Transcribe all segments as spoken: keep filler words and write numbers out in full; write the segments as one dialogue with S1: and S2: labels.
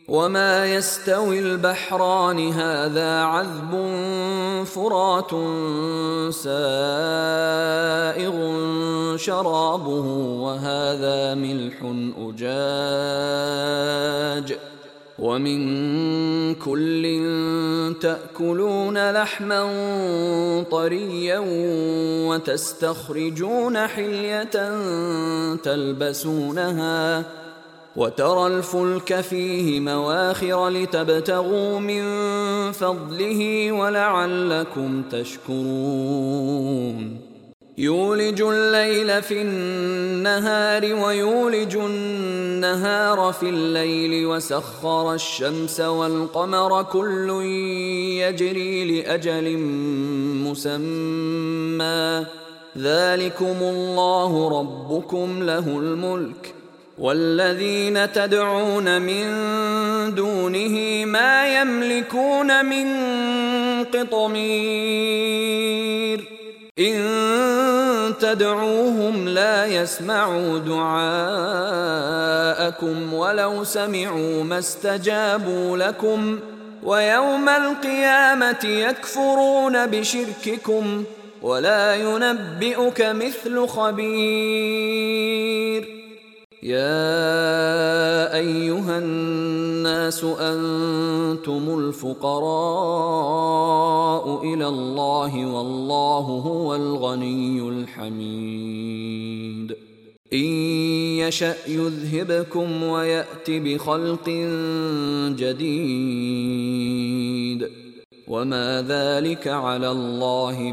S1: وما يستوي البحران هذا عذب فرات سائغ شرابه وهذا ملح أجاج ومن كل تأكلون لحما طريا وتستخرجون حلية تلبسونها وترى الفلك فيه مواخر لتبتغوا من فضله ولعلكم تشكرون يولج الليل في النهار ويولج النهار في الليل وسخر الشمس والقمر كل يجري لأجل مسمى ذلكم الله ربكم له الملك والذين تدعون من دونه ما يملكون من قطمير إن تدعوهم لا يسمعوا دعاءكم ولو سمعوا ما استجابوا لكم ويوم القيامة يكفرون بشرككم ولا ينبئك مثل خبير يا أيها الناس أنتم الفقراء إلى الله والله هو الغني الحميد إن يشأ يذهبكم ويأت بخلق جديد وما ذلك على الله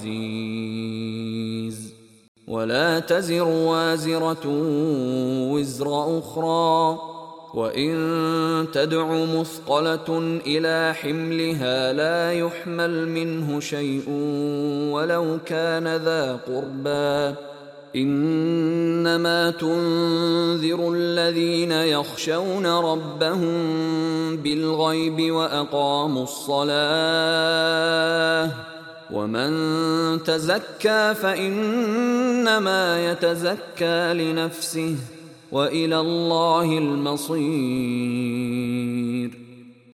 S1: بعزيز ولا تزر وازرة وزر أخرى وإن تدع مثقلة إلى حملها لا يحمل منه شيء ولو كان ذا قربى إنما تنذر الذين يخشون ربهم بالغيب وأقاموا الصلاة ومن تزكى فإنما يتزكى لنفسه وإلى الله المصير